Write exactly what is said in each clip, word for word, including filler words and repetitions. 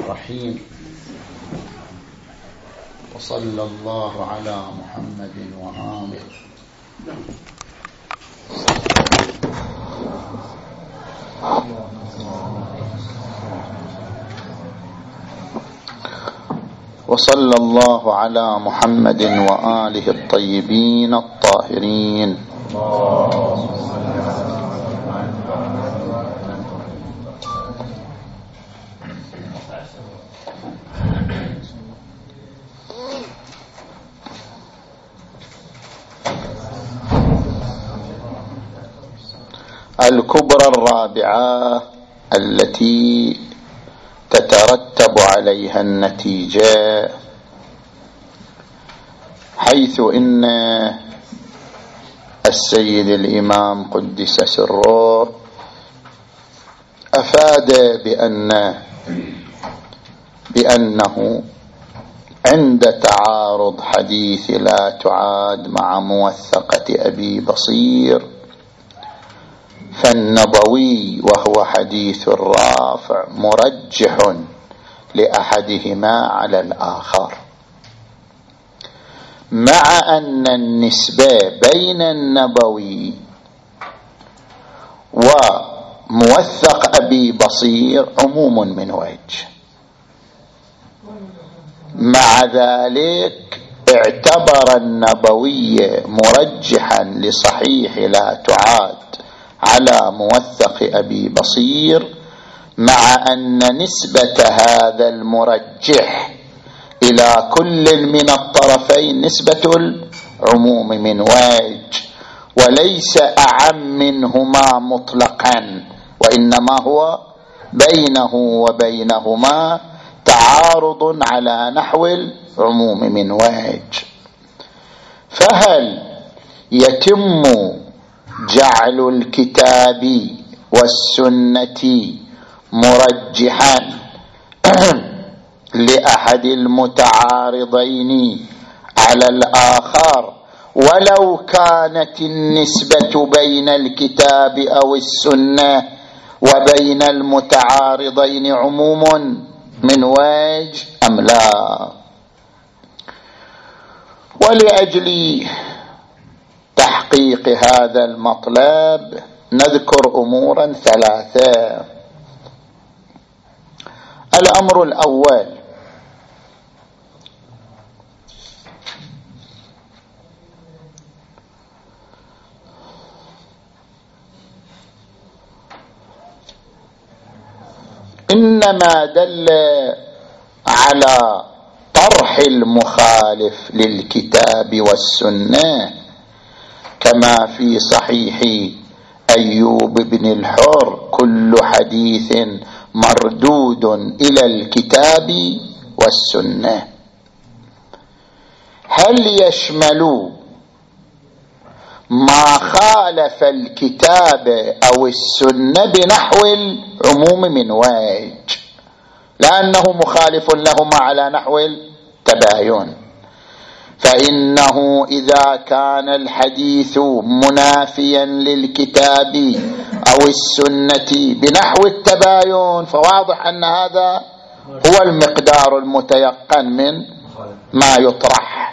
الرحيم. وصلى الله على محمد وآله. وصلى الله على محمد وآله الطيبين الطاهرين. الكبرى الرابعة التي تترتب عليها النتيجة، حيث إن السيد الإمام قدس سره أفاد بأن بأنه عند تعارض حديث لا تعاد مع موثقة أبي بصير، فالنبوي وهو حديث الرافع مرجح لأحدهما على الآخر، مع أن النسبة بين النبوي وموثق أبي بصير عموم من وجه. مع ذلك اعتبر النبوي مرجحا لصحيح لا تعاد على موثق أبي بصير، مع أن نسبة هذا المرجح إلى كل من الطرفين نسبة العموم من وجه، وليس أعم منهما مطلقا، وإنما هو بينه وبينهما تعارض على نحو العموم من وجه. فهل يتم جعل الكتاب والسنة مرجحا لأحد المتعارضين على الآخر ولو كانت النسبة بين الكتاب أو السنة وبين المتعارضين عموم من وجه أم لا؟ ولأجل تحقيق هذا المطلب نذكر أمورا ثلاثة. الأمر الأول: إنما دل على طرح المخالف للكتاب والسنة كما في صحيح أيوب بن الحر كل حديث مردود إلى الكتاب والسنة، هل يشمل ما خالف الكتاب أو السنة بنحو العموم من وجه، لأنه مخالف لهما على نحو التباين، فإنه إذا كان الحديث منافيا للكتاب أو السنة بنحو التباين فواضح أن هذا هو المقدار المتيقن من ما يطرح.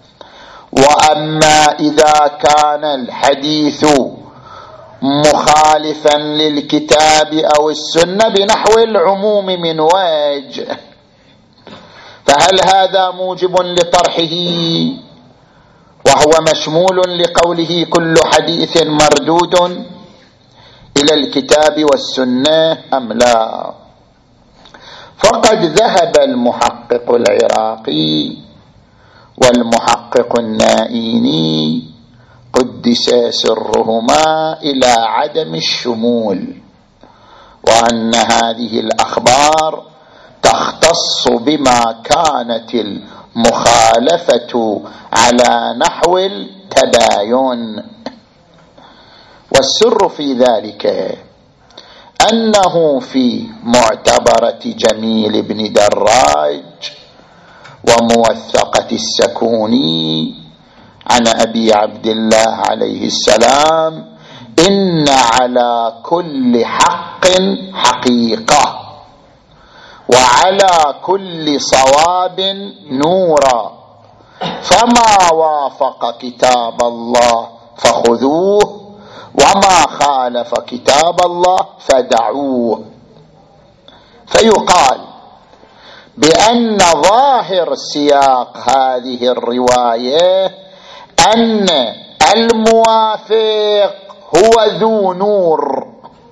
وأما إذا كان الحديث مخالفا للكتاب أو السنة بنحو العموم من وجه، فهل هذا موجب لطرحه وهو مشمول لقوله كل حديث مردود إلى الكتاب والسنة أم لا؟ فقد ذهب المحقق العراقي والمحقق النائيني قدس سرهما إلى عدم الشمول، وأن هذه الأخبار تختص بما كانت المخالفة على نحو التباين. والسر في ذلك أنه في معتبرة جميل بن دراج وموثقة السكوني عن أبي عبد الله عليه السلام إن على كل حق حقيقة، وعلى كل صواب نورا، فما وافق كتاب الله فخذوه، وما خالف كتاب الله فدعوه. فيقال بأن ظاهر سياق هذه الرواية أن الموافق هو ذو نور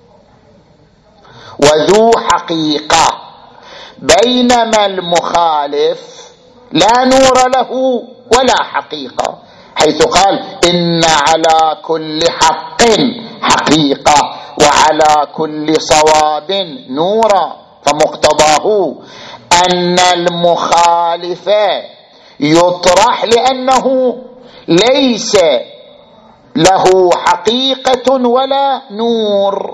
وذو حقيقة، بينما المخالف لا نور له ولا حقيقة، حيث قال إن على كل حق حقيقة وعلى كل صواب نورا، فمقتضاه أن المخالف يطرح لأنه ليس له حقيقة ولا نور،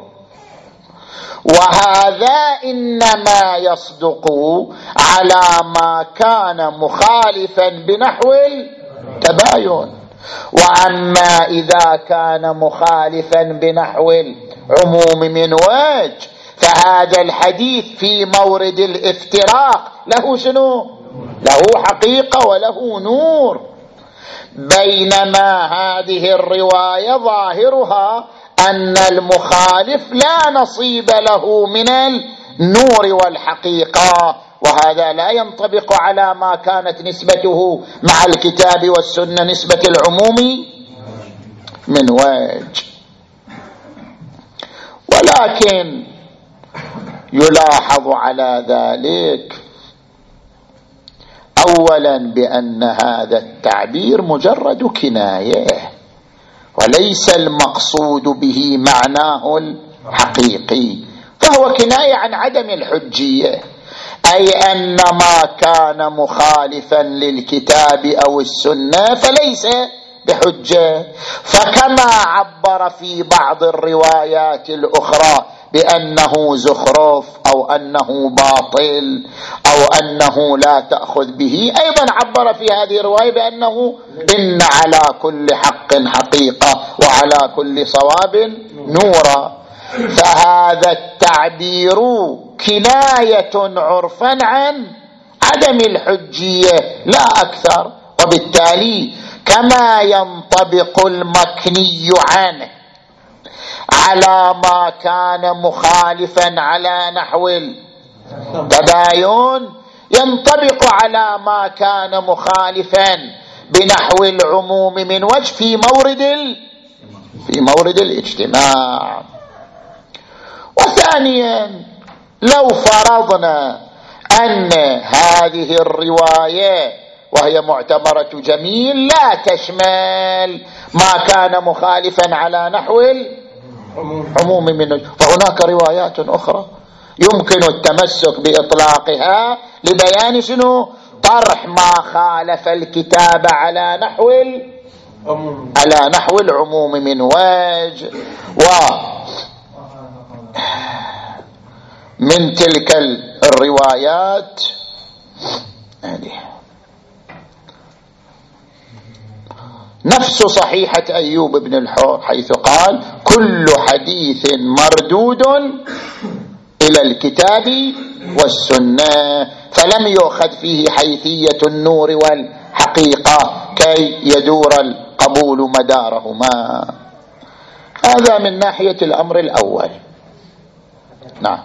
وهذا إنما يصدق على ما كان مخالفا بنحو التباين. وأما إذا كان مخالفا بنحو العموم من وجه فهذا الحديث في مورد الافتراق له شنو؟ له حقيقة وله نور، بينما هذه الرواية ظاهرها أن المخالف لا نصيب له من النور والحقيقة، وهذا لا ينطبق على ما كانت نسبته مع الكتاب والسنة نسبة العموم من وجه. ولكن يلاحظ على ذلك أولا بأن هذا التعبير مجرد كناية، وليس المقصود به معناه الحقيقي، فهو كناية عن عدم الحجية، أي أن ما كان مخالفا للكتاب أو السنة فليس بحجة. فكما عبر في بعض الروايات الأخرى بأنه زخرف أو أنه باطل أو أنه لا تأخذ به، أيضا عبر في هذه الرواية بأنه إن على كل حق حقيقة وعلى كل صواب نورا. فهذا التعبير كناية عرفا عن عدم الحجية لا أكثر، وبالتالي كما ينطبق المكني عنه على ما كان مخالفا على نحو التباين ينطبق على ما كان مخالفا بنحو العموم من وجه في مورد ال... في مورد الاجتماع. وثانيا لو فرضنا أن هذه الرواية وهي معتبرة جميل لا تشمل ما كان مخالفا على نحو العموم من، فهناك روايات أخرى يمكن التمسك بإطلاقها لبيان شنو؟ طرح ما خالف الكتاب على نحو على نحو العموم من وجه. ومن تلك الروايات نفس صحيحة أيوب بن الحور، حيث قال كل حديث مردود إلى الكتاب والسنة، فلم يؤخذ فيه حيثية النور والحقيقة كي يدور القبول مدارهما. هذا من ناحية الأمر الأول. نعم.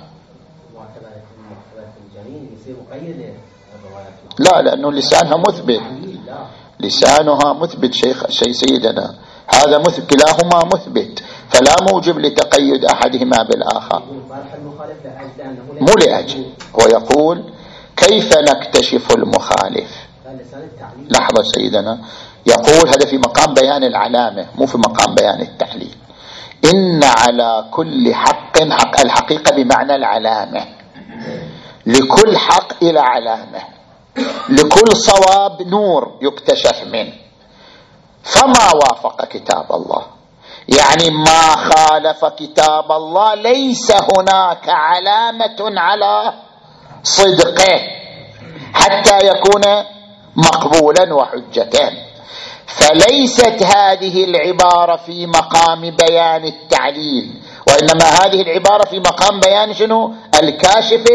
لا، لأنه لسانها مثبت، لسانها مثبت شيخ شيء سيدنا، هذا مثبت، كلاهما مثبت، فلا موجب لتقيد أحدهما بالآخر. مو لأجل، ويقول كيف نكتشف المخالف؟ لحظة سيدنا، يقول هذا في مقام بيان العلامة مو في مقام بيان التحليل. إن على كل حق حق، الحقيقة بمعنى العلامة، لكل حق إلى علامة، لكل صواب نور يكتشف منه، فما وافق كتاب الله يعني ما خالف كتاب الله ليس هناك علامة على صدقه حتى يكون مقبولا وحجة. فليست هذه العبارة في مقام بيان التعليل، وإنما هذه العبارة في مقام بيان شنو؟ الكاشف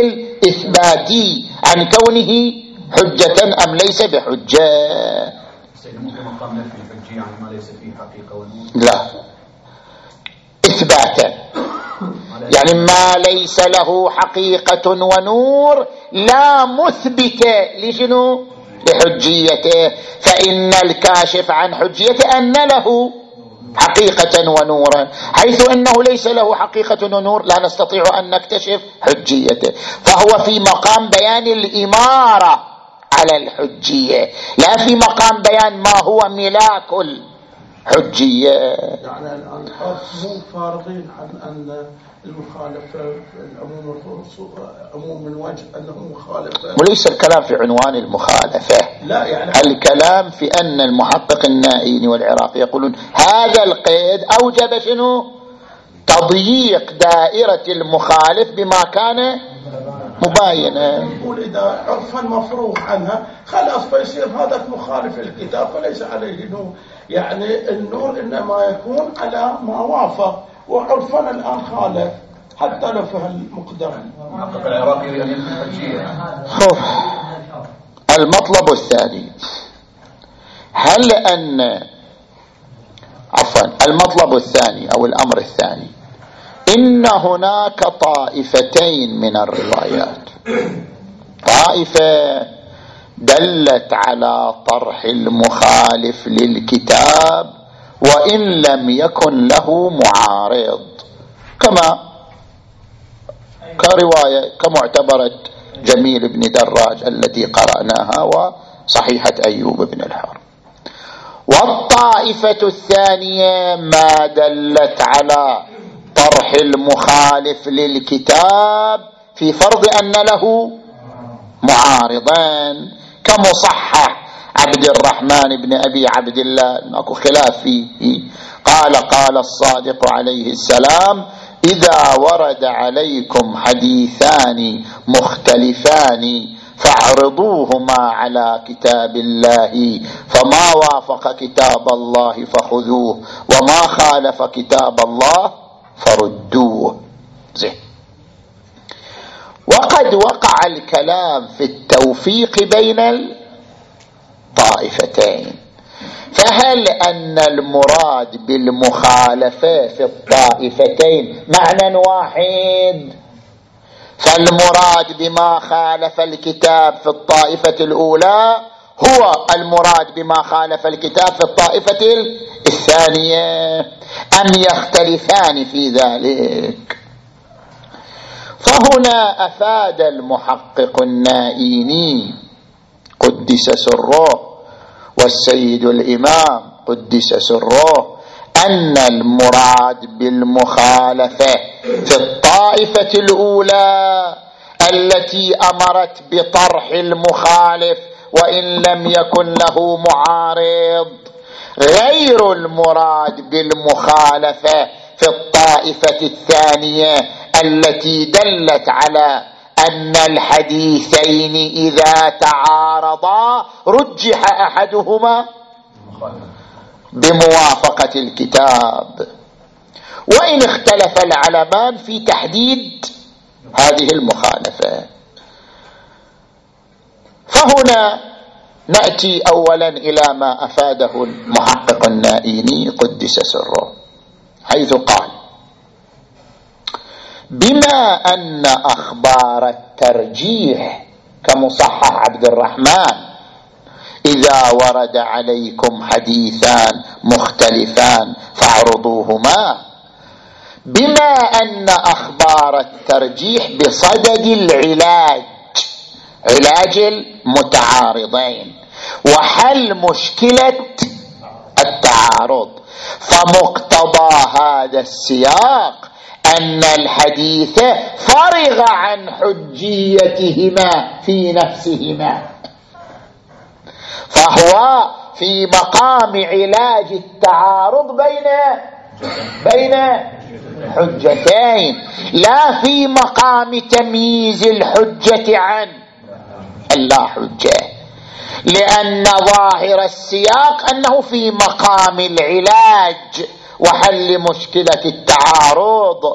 إثباتي عن كونه حجة أم ليس بحجة. مقام نفي الحجية عن ما ليس فيه حقيقة ونور؟ لا، إثباتا، يعني ما ليس له حقيقة ونور لا مثبت لشنو؟ لحجيته. فإن الكاشف عن حجيته أن له حقيقة ونورا، حيث أنه ليس له حقيقة ونور لا نستطيع أن نكتشف حجيته، فهو في مقام بيان الإمارة على الحجية، لا في مقام بيان ما هو ملاك الحجية. يعني الآن مو فارغين عن أن المخالفة في العموم عموم من وجه أنه مخالفة، وليس الكلام في عنوان المخالفة، لا يعني الكلام في أن المحقق النائيني والعراقي يقولون هذا القيد أوجب شنو؟ تضييق دائرة المخالف بما كان مباينا. يقول إذا عرفا مفروغ عنها خلاص فيصير هذا مخالف الكتاب فليس عليه نور، يعني النور إنما يكون على ما وافق، وعرفنا الآن خالف حتى لو في المقدم. المحقق العراقي أن الحجية. المطلب الثاني، هل أن عفوا المطلب الثاني أو الأمر الثاني، إن هناك طائفتين من الروايات، طائفة دلت على طرح المخالف للكتاب وإن لم يكن له معارض، كما كرواية كمعتبرة جميل بن دراج التي قرأناها وصحيحة أيوب بن الحر. والطائفة الثانية ما دلت على طرح المخالف للكتاب في فرض أن له معارضان، كمصحح عبد الرحمن بن أبي عبد الله، ماكو خلاف فيه، قال قال الصادق عليه السلام: إذا ورد عليكم حديثان مختلفان فاعرضوهما على كتاب الله، فما وافق كتاب الله فخذوه وما خالف كتاب الله فردوه. زين. وقد وقع الكلام في التوفيق بين الطائفتين، فهل أن المراد بالمخالفة في الطائفتين معنى واحد؟ فالمراد بما خالف الكتاب في الطائفة الأولى هو المراد بما خالف الكتاب في الطائفة الثانية، أم يختلفان في ذلك؟ فهنا أفاد المحقق النائيني قدس سره والسيد الإمام قدس سره أن المراد بالمخالفة في الطائفة الأولى التي أمرت بطرح المخالف وإن لم يكن له معارض غير المراد بالمخالفة في الطائفة الثانية التي دلت على أن الحديثين إذا تعارضا رجح أحدهما بموافقة الكتاب، وإن اختلف العلمان في تحديد هذه المخالفة. فهنا نأتي أولا إلى ما أفاده المحقق النائيني قدس سره، حيث قال: بما أن أخبار الترجيح كمصحح عبد الرحمن إذا ورد عليكم حديثان مختلفان فاعرضوهما، بما أن أخبار الترجيح بصدد العلاج، علاج المتعارضين وحل مشكلة التعارض، فمقتضى هذا السياق أن الحديث فرغ عن حجيتهما في نفسهما، فهو في مقام علاج التعارض بين بين حجتين، لا في مقام تمييز الحجة عن اللا حجة، لأن ظاهر السياق أنه في مقام العلاج وحل مشكلة التعارض،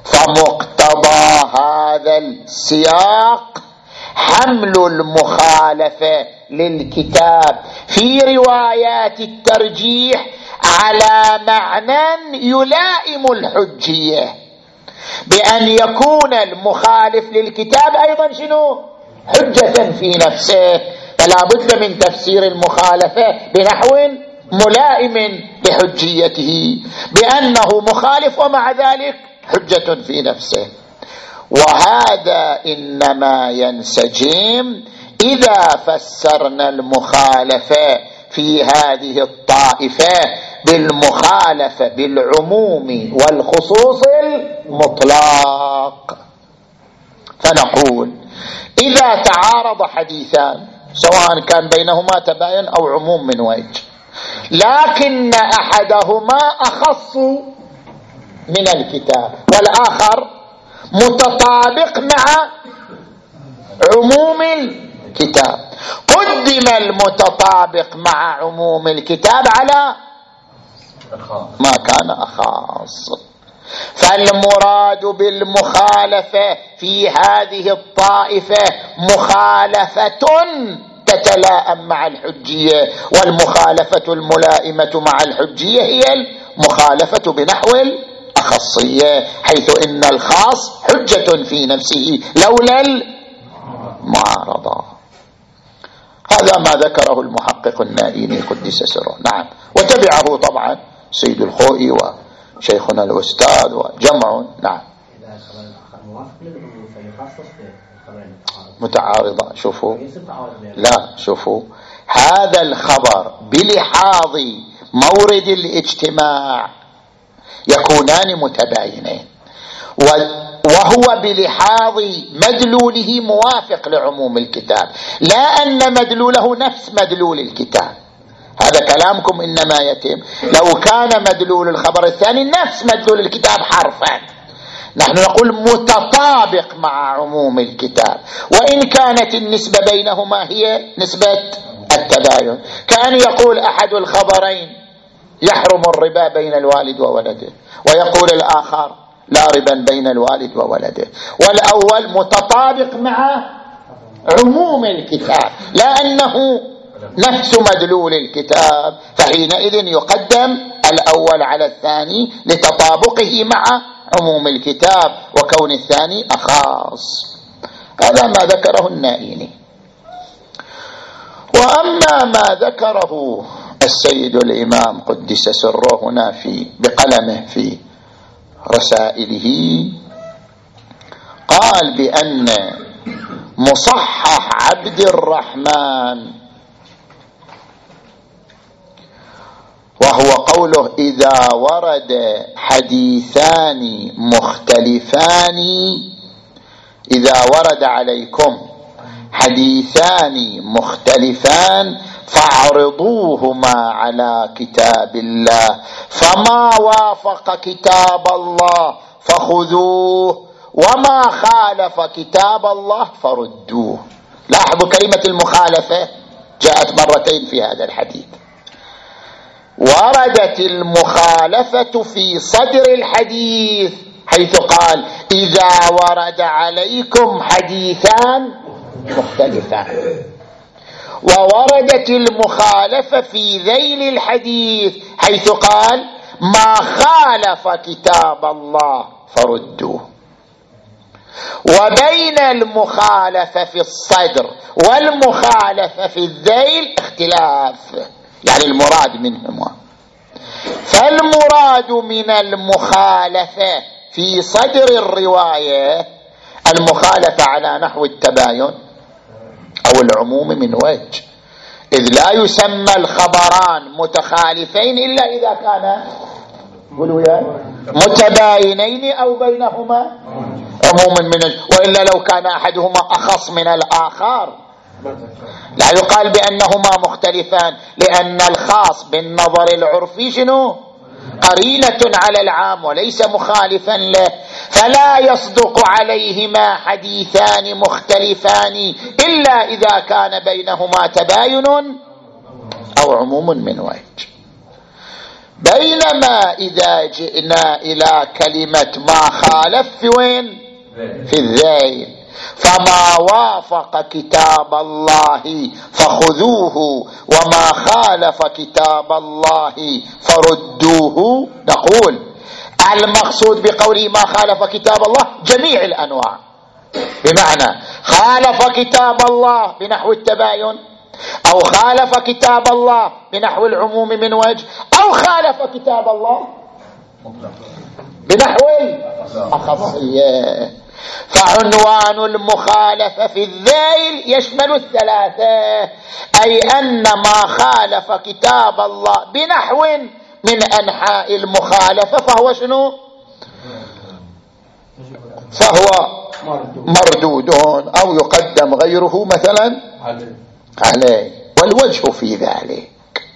فمقتضى هذا السياق حمل المخالفة للكتاب في روايات الترجيح على معنى يلائم الحجية، بأن يكون المخالف للكتاب أيضا شنو؟ حجة في نفسه، فلا بد من تفسير المخالفة بنحو ملائم لحجيته، بأنه مخالف ومع ذلك حجة في نفسه. وهذا إنما ينسجم إذا فسرنا المخالفة في هذه الطائفة بالمخالفة بالعموم والخصوص المطلق. فنقول إذا تعارض حديثان سواء كان بينهما تباين أو عموم من وجه، لكن أحدهما أخص من الكتاب والآخر متطابق مع عموم الكتاب، قدم المتطابق مع عموم الكتاب على ما كان أخص. فالمراد بالمخالفة في هذه الطائفة مخالفة تتلائم مع الحجية، والمخالفة الملائمة مع الحجية هي المخالفة بنحو الأخصية، حيث إن الخاص حجة في نفسه لولا المعارضة. هذا ما ذكره المحقق النائيني قدس سره. نعم، وتبعه طبعا سيد الخوئي وشيخنا الأستاذ وجمع. نعم، متعارضة. شوفوا، لا شوفوا، هذا الخبر بلحاظ مورد الاجتماع يكونان متباينين، وهو بلحاظ مدلوله موافق لعموم الكتاب، لا أن مدلوله نفس مدلول الكتاب. هذا كلامكم إنما يتم لو كان مدلول الخبر الثاني نفس مدلول الكتاب حرفا، نحن نقول متطابق مع عموم الكتاب، وإن كانت النسبة بينهما هي نسبة التباين، كأن يقول أحد الخبرين يحرم الربا بين الوالد وولده، ويقول الآخر لا ربا بين الوالد وولده، والأول متطابق مع عموم الكتاب لا أنه نفس مدلول الكتاب، فحينئذ يقدم الأول على الثاني لتطابقه مع عموم الكتاب وكون الثاني أخاص. هذا ما ذكره النائيني. وأما ما ذكره السيد الإمام قدس سره هنا في بقلمه في رسائله، قال بأن مصحح عبد الرحمن، وهو قوله إذا ورد حديثان مختلفان، إذا ورد عليكم حديثان مختلفان فاعرضوهما على كتاب الله، فما وافق كتاب الله فخذوه وما خالف كتاب الله فردوه. لاحظوا كلمة المخالفة جاءت مرتين في هذا الحديث. وردت المخالفة في صدر الحديث حيث قال إذا ورد عليكم حديثان مختلفان، ووردت المخالفة في ذيل الحديث حيث قال ما خالف كتاب الله فردوه. وبين المخالفة في الصدر والمخالفة في الذيل اختلاف، يعني المراد منهما. فالمراد من المخالفة في صدر الرواية المخالفة على نحو التباين أو العموم من وجه، إذ لا يسمى الخبران متخالفين إلا إذا كان متباينين أو بينهما عموم من وجه، وإلا لو كان أحدهما أخص من الآخر لا يقال بأنهما مختلفان، لأن الخاص بالنظر العرفي شنو؟ قرينة على العام وليس مخالفا له، فلا يصدق عليهما حديثان مختلفان إلا إذا كان بينهما تباين أو عموم من وجه. بينما إذا جئنا إلى كلمة ما خالف في وين؟ في الذيل. فما وافق كتاب الله فخذوه وما خالف كتاب الله فردوه. نقول المقصود بقوله ما خالف كتاب الله جميع الأنواع، بمعنى خالف كتاب الله بنحو التباين، أو خالف كتاب الله بنحو العموم من وجه، أو خالف كتاب الله بنحو الأخصية. فعنوان المخالفة في الذيل يشمل الثلاثة، أي أن ما خالف كتاب الله بنحو من أنحاء المخالفة فهو شنو؟ فهو مردود أو يقدم غيره مثلا عليه. والوجه في ذلك،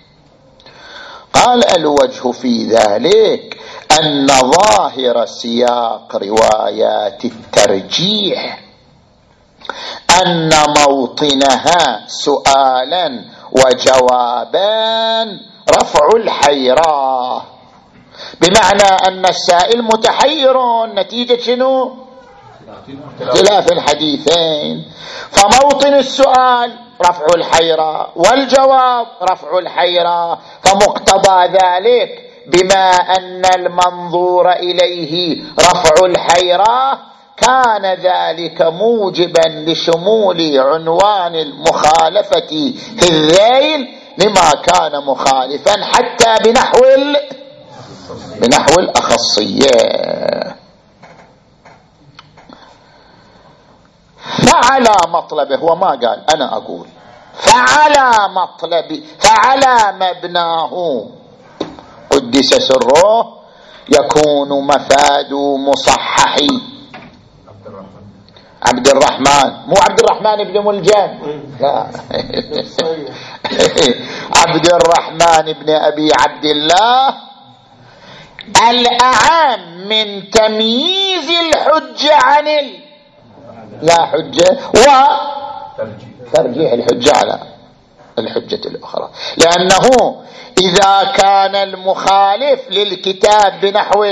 قال الوجه في ذلك أن ظاهر سياق روايات الترجيح أن موطنها سؤالا وجوابان رفع الحيرة، بمعنى أن السائل متحير نتيجة شنو؟ اختلاف الحديثين. فموطن السؤال رفع الحيرة والجواب رفع الحيرة، فمقتضى ذلك بما أن المنظور إليه رفع الحيرة كان ذلك موجبا لشمول عنوان المخالفة في الذيل لما كان مخالفا حتى بنحو بنحو الأخصية. فعلى مطلبه، هو ما قال أنا أقول، فعلى مطلب فعلى مبناه قدس سره يكون مفاد مصححي عبد الرحمن، مو عبد الرحمن بن ملجم، لا عبد الرحمن بن أبي عبد الله الأعم من تمييز الحجة عن ال... لا حجة وترجيح الحجة على الحجة الأخرى، لأنه إذا كان المخالف للكتاب بنحو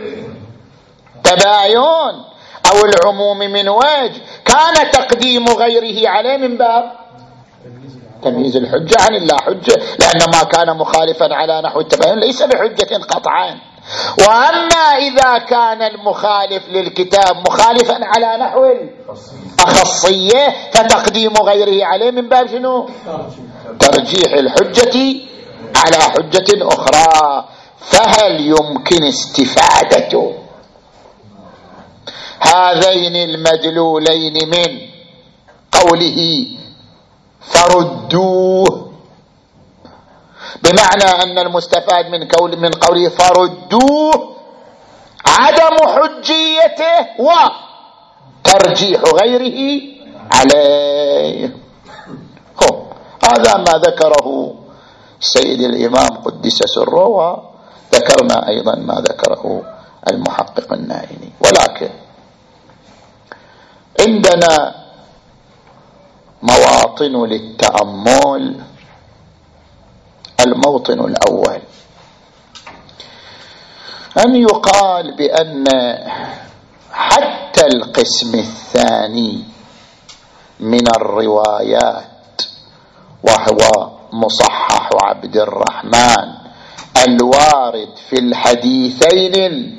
التباين أو العموم من وجه كان تقديم غيره عليه من باب تمييز الحجة عن اللا حجة، لأن ما كان مخالفا على نحو التباين ليس بحجة قطعا. وأما إذا كان المخالف للكتاب مخالفا على نحو الأخصية فتقديم غيره عليه من باب شنو؟ ترجيح الحجة على حجة أخرى. فهل يمكن استفادة هذين المدلولين من قوله فردوه، بمعنى أن المستفاد من قول من قوله فردوه عدم حجيته وترجيح غيره عليه؟ هو هذا ما ذكره السيد الإمام قدس سره، وذكرنا أيضا ما ذكره المحقق النائني. ولكن عندنا مواطن للتأمل. الموطن الأول أن يقال بأن حتى القسم الثاني من الروايات وهو مصحح عبد الرحمن الوارد في الحديثين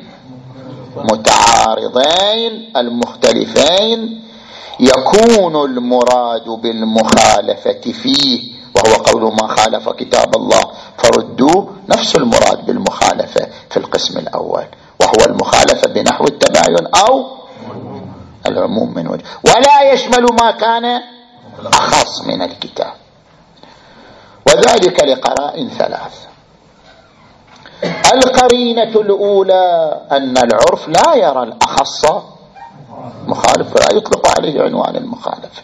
المتعارضين المختلفين يكون المراد بالمخالفة فيه وهو قول ما خالف كتاب الله فردوه نفس المراد بالمخالفة في القسم الأول، وهو المخالفة بنحو التباين أو العموم من وجه، ولا يشمل ما كان أخص من الكتاب، وذلك لقرائن ثلاث. القرينة الأولى أن العرف لا يرى الأخص مخالف ولا يطلق عليه عنوان المخالفة،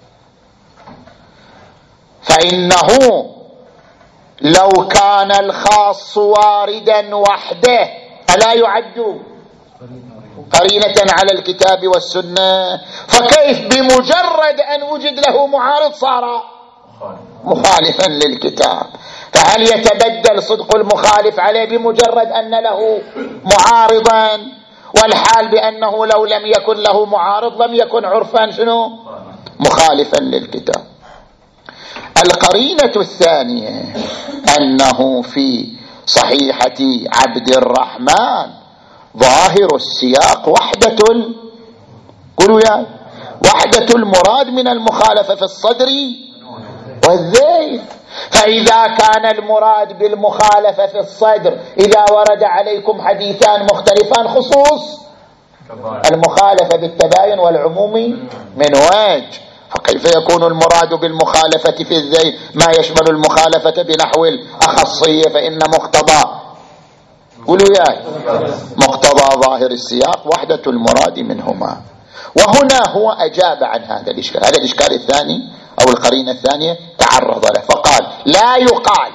فإنه لو كان الخاص واردا وحده ألا يعد قرينة على الكتاب والسنة؟ فكيف بمجرد أن وجد له معارض صار مخالفا للكتاب؟ فهل يتبدل صدق المخالف عليه بمجرد أن له معارضا، والحال بأنه لو لم يكن له معارض لم يكن عرفان شنو مخالفا للكتاب. القرينة الثانية أنه في صحيحة عبد الرحمن ظاهر السياق وحدة، قولوا يا وحدة المراد من المخالفة في الصدر والذيل. فإذا كان المراد بالمخالفة في الصدر إذا ورد عليكم حديثان مختلفان خصوص المخالفة بالتباين والعموم من وجه، فكيف يكون المراد بالمخالفة في الذيل ما يشمل المخالفة بنحو الأخصية؟ فإن مقتضى قولوا يا مقتضى ظاهر السياق وحدة المراد منهما. وهنا هو أجاب عن هذا الإشكال. هذا الإشكال الثاني أو القرينة الثانية تعرض له فقال لا يقال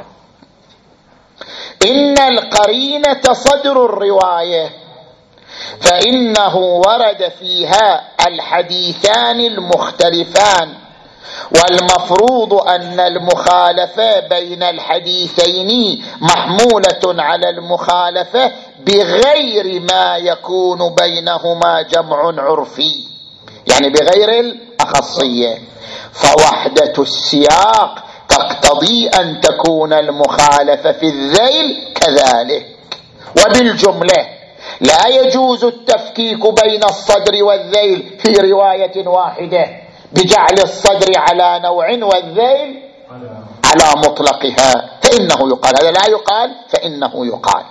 إن القرينة صدر الرواية فإنه ورد فيها الحديثان المختلفان، والمفروض أن المخالفة بين الحديثين محمولة على المخالفة بغير ما يكون بينهما جمع عرفي، يعني بغير الأخصية. فوحدة السياق تقتضي أن تكون المخالفة في الذيل كذلك. وبالجملة لا يجوز التفكيك بين الصدر والذيل في رواية واحدة بجعل الصدر على نوع والذيل على مطلقها، فإنه يقال هذا لا يقال فإنه يقال.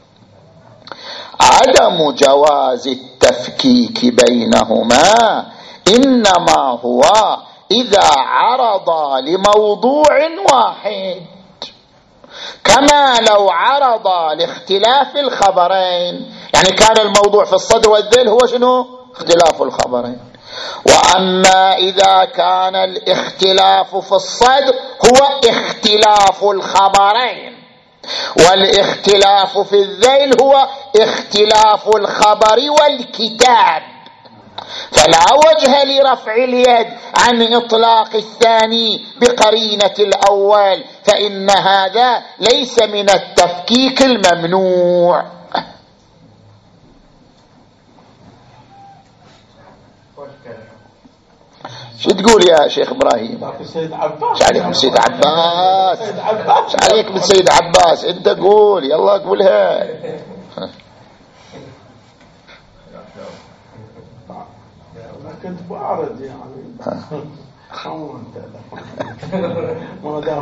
عدم جواز التفكيك بينهما إنما هو إذا عرضا لموضوع واحد، كما لو عرضا لاختلاف الخبرين، يعني كان الموضوع في الصدر والذيل هو شنو؟ اختلاف الخبرين. وأما إذا كان الاختلاف في الصدر هو اختلاف الخبرين، والاختلاف في الذيل هو اختلاف الخبر والكتاب، فلا وجه لرفع اليد عن إطلاق الثاني بقرينة الأول، فإن هذا ليس من التفكيك الممنوع. شو تقول يا شيخ إبراهيم؟ سيد عباس. شو عليكم سيد عباس؟ شو عليك من سيد عباس؟ انت قول يلا قولها. كنت بعرض يعني خون ما دام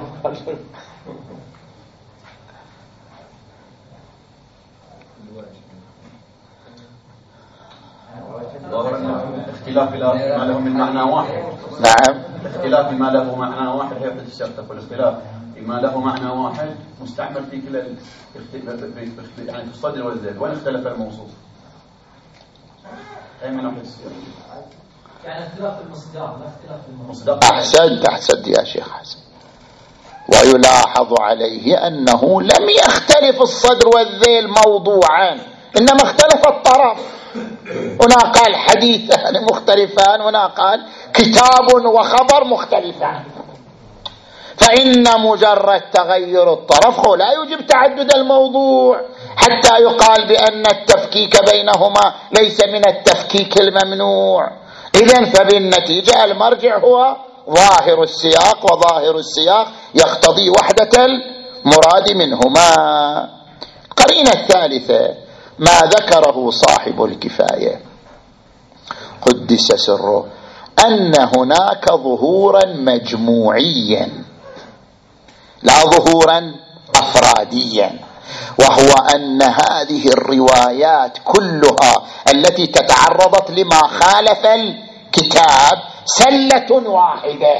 اختلاف ما له من معنى واحد. نعم، الاختلاف ما له معنى واحد هي بتشتت، والاختلاف ما له معنى واحد مستعمل في كلا يعني في الصدر والذيل. وين اختلف الموصوف؟ أي من ناحية يعني اختلاف المصدر لا اختلاف المصدر. أحسنت أحسنت يا شيخ حسن. ويلاحظ عليه أنه لم يختلف الصدر والذيل موضوعا، إنما اختلف الطرف. هنا قال حديثان مختلفان، هنا قال كتاب وخبر مختلفان، فإن مجرد تغير الطرف لا يجب تعدد الموضوع حتى يقال بأن التفكيك بينهما ليس من التفكيك الممنوع. إذن فبالنتيجة المرجع هو ظاهر السياق، وظاهر السياق يقتضي وحدة المراد منهما. القرينة الثالثة ما ذكره صاحب الكفاية قدس سره، أن هناك ظهورا مجموعيا لا ظهورا أفراديا، وهو أن هذه الروايات كلها التي تتعرضت لما خالف الكتاب سلة واحدة.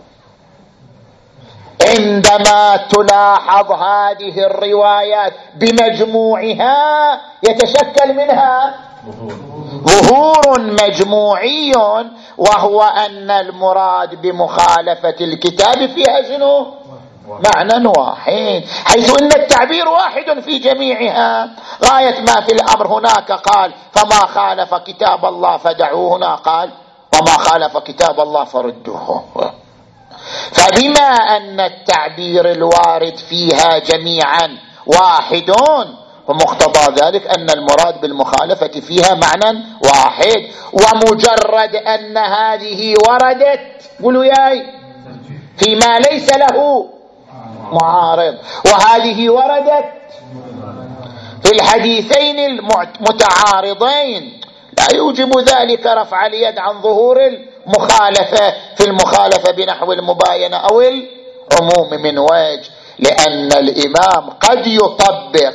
عندما تلاحظ هذه الروايات بمجموعها يتشكل منها ظهور مجموعي، وهو أن المراد بمخالفة الكتاب فيها شنو؟ معنى واحد، حيث أن التعبير واحد في جميعها. غاية ما في الأمر هناك قال فما خالف كتاب الله فدعوه، هنا قال وما خالف كتاب الله فردوه. فبما أن التعبير الوارد فيها جميعا واحد، ومقتضى ذلك أن المراد بالمخالفة فيها معنى واحد. ومجرد أن هذه وردت قولوا ياي فيما ليس له معارض، وهذه وردت في الحديثين المتعارضين، لا يوجب ذلك رفع اليد عن ظهور المخالفة في المخالفة بنحو المباينة أو العموم من وجه، لأن الإمام قد يطبق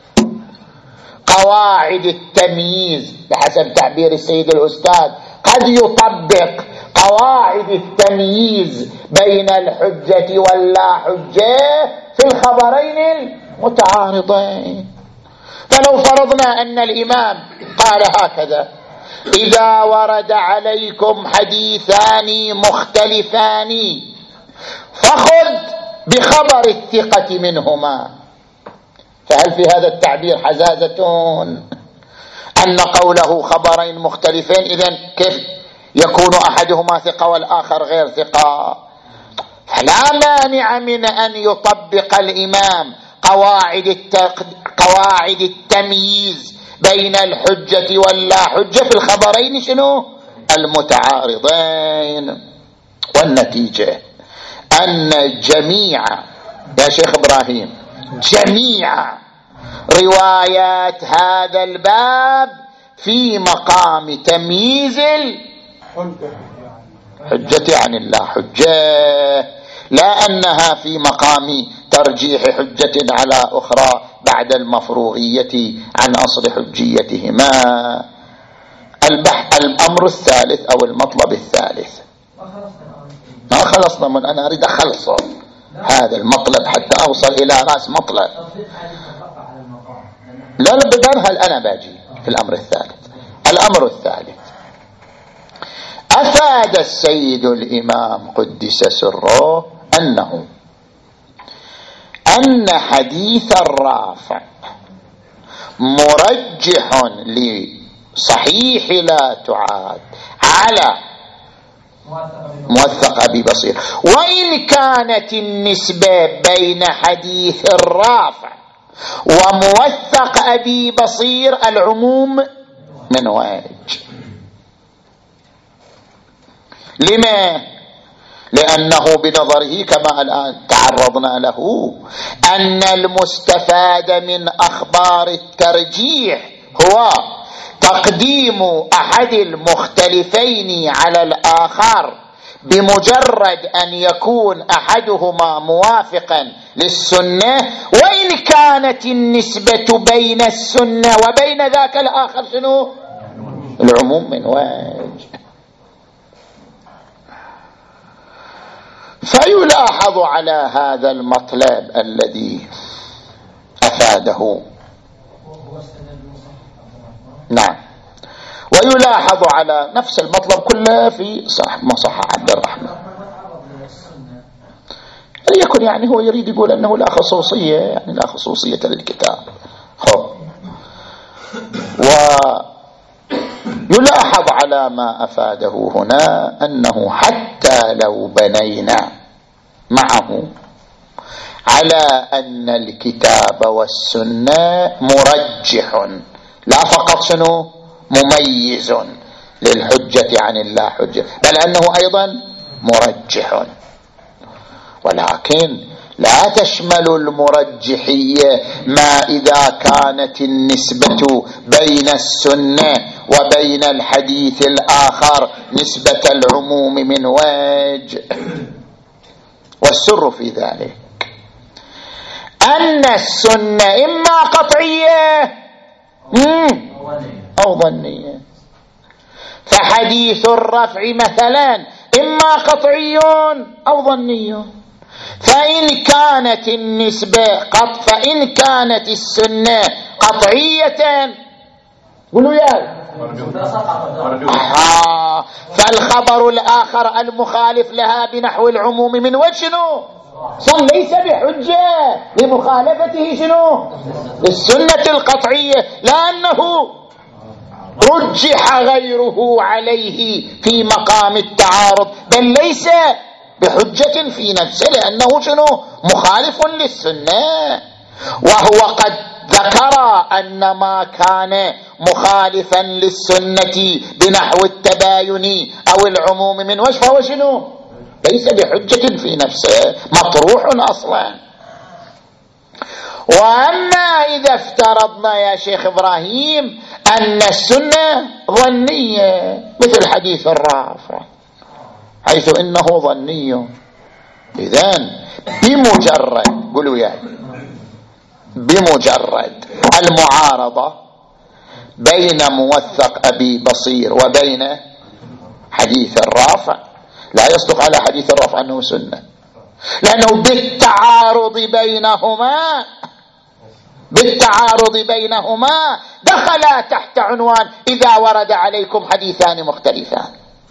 قواعد التمييز بحسب تعبير السيد الأستاذ، قد يطبق قواعد التمييز بين الحجة واللا حجة في الخبرين المتعارضين. فلو فرضنا أن الإمام قال هكذا: إذا ورد عليكم حديثان مختلفان فخذ بخبر الثقة منهما، فهل في هذا التعبير حزازة أن قوله خبرين مختلفين؟ إذن كيف يكون أحدهما ثقة والآخر غير ثقة؟ فلا مانع من أن يطبق الإمام قواعد التق... قواعد التمييز بين الحجة واللا حجة في الخبرين شنو المتعارضين. والنتيجة أن جميع يا شيخ إبراهيم جميع روايات هذا الباب في مقام تمييز الحجة عن اللا حجة، لا أنها في مقام ترجيح حجة على أخرى بعد المفروغية عن أصل حجيتهما. البحث الأمر الثالث أو المطلب الثالث ما خلصنا من أنا أريد أخلصه هذا المطلب حتى أوصل إلى رأس مطلب. لا لا بدانها الآن باجي في الأمر الثالث. الأمر الثالث أفاد السيد الإمام قدس سره أنه أن حديث الرافع مرجح لصحيح لا تعاد على موثق أبي بصير، وإن كانت النسبة بين حديث الرافع وموثق أبي بصير العموم من وجه. لما؟ لأنه بنظره كما الآن تعرضنا له أن المستفاد من أخبار الترجيح هو تقديم أحد المختلفين على الآخر بمجرد أن يكون أحدهما موافقا للسنة، وإن كانت النسبة بين السنة وبين ذاك الآخر شنو؟ العموم من وجه. فيلاحظ على هذا المطلب الذي أفاده نعم، ويلاحظ على نفس المطلب كله في صح ما صح عبد الرحمن ليكن يعني هو يريد يقول أنه لا خصوصية، يعني لا خصوصية للكتاب. خب ويلاحظ على ما أفاده هنا أنه حتى لو بنينا معه على أن الكتاب والسنة مرجح لا فقط شنو مميز للحجة عن اللا حجة، بل أنه أيضا مرجح، ولكن لا تشمل المرجحية ما إذا كانت النسبة بين السنة وبين الحديث الآخر نسبة العموم من وجه. والسر في ذلك أن السنة إما قطعية أو ظنية، فحديث الرفع مثلا إما قطعي أو ظني، فإن كانت النسبة قط فإن كانت السنة قطعية قولوا يا آه فالخبر الآخر المخالف لها بنحو العموم من وجه شنو صن ليس بحجة لمخالفته شنو السنة القطعية، لأنه رجح غيره عليه في مقام التعارض، بل ليس بحجة في نفسه، لأنه شنو؟ مخالف للسنة. وهو قد ذكر أن ما كان مخالفا للسنة بنحو التباين أو العموم من وجه فهو شنو؟ ليس بحجة في نفسه، مطروح أصلا. وأما إذا افترضنا يا شيخ إبراهيم أن السنة ظنية مثل حديث الرافع، حيث إنه ظني، إذن بمجرد قولوا يا بمجرد المعارضة بين موثق أبي بصير وبين حديث الرافع لا يصدق على حديث الرافع أنه سنة، لأنه بالتعارض بينهما بالتعارض بينهما دخلا تحت عنوان إذا ورد عليكم حديثان مختلفان،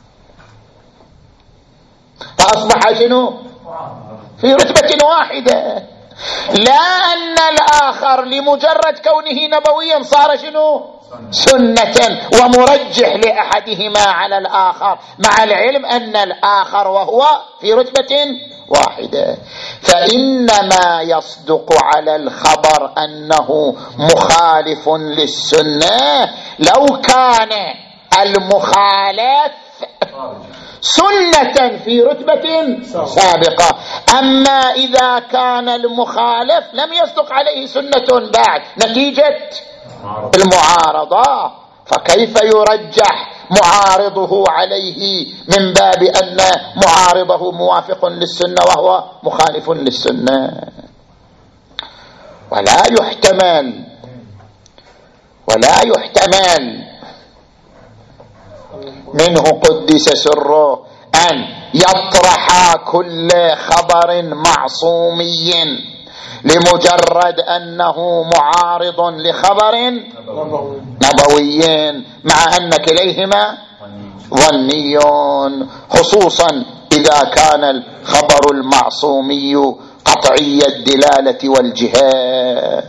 فأصبح شنو؟ في رتبة واحدة. لا أن الآخر لمجرد كونه نبويا صار شنو؟ سنة ومرجح لأحدهما على الآخر، مع العلم أن الآخر وهو في رتبة واحدة. فإنما يصدق على الخبر أنه مخالف للسنة لو كان المخالف سنة في رتبة سابقة. أما إذا كان المخالف لم يصدق عليه سنة بعد نتيجة المعارضة، فكيف يرجح معارضه عليه من باب أن معارضه موافق للسنة وهو مخالف للسنة؟ ولا يحتمل ولا يحتمل منه قدس سره أن يطرح كل خبر معصومي لمجرد أنه معارض لخبر نبوي، مع أن كليهما ظني، خصوصا إذا كان الخبر المعصومي قطعي الدلالة والجهة.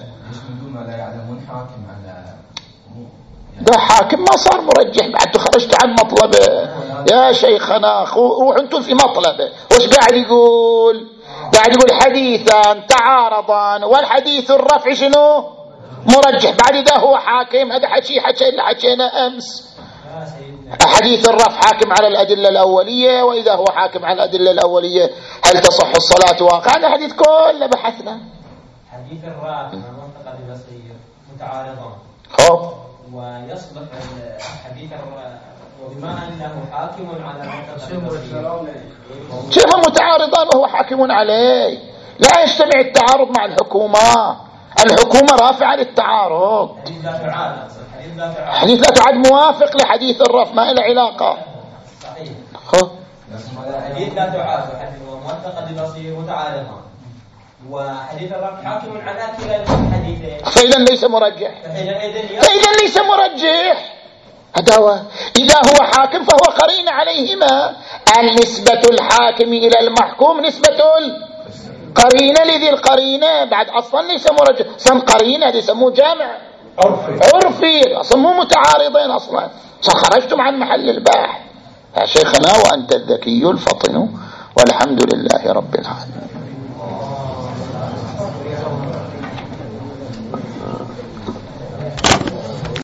ده حاكم ما صار مرجح بعد، خرجت عن مطلبه يا شيخنا، روح انتم في مطلبه. وش قاعد يقول؟ قاعد يقول حديثان تعارضان والحديث الرفع شنو؟ مرجح. بعد ده هو حاكم، هذا حكي حكي اللي حكينا أمس، حديث الرفع حاكم على الأدلة الأولية، وإذا هو حاكم على الأدلة الأولية هل تصح الصلاة واقعا؟ هذا حديث كله بحثنا. حديث الرفع منطقة بصير متعارضان خب ويصبح الحديث وبما أنه حاكم على منطقة كيف متعارضان وهو حاكم عليه؟ لا يجتمع التعارض مع الحكومة، الحكومة رافعة للتعارض. حديث لا تعد موافق لحديث الرفع، ما له علاقة. صحيح. خب حديث لا تعاد ومنطقة بصير متعارضان وحديث الرفع حاكم على كلا الحديثين، فإذا ليس مرجح، فإذا ليس مرجح. هذا إذا هو حاكم فهو قرين عليهما. النسبة الحاكم إلى المحكوم نسبة القرينة لذي القرينة، بعد أصلا ليس مرجح، أصلا قرينة يسموه جامع عرفي عرفي أصلا مو متعارضين، أصلا خرجتم عن محل الباحث يا شيخنا، وأنت الذكي الفطن، والحمد لله رب العالمين.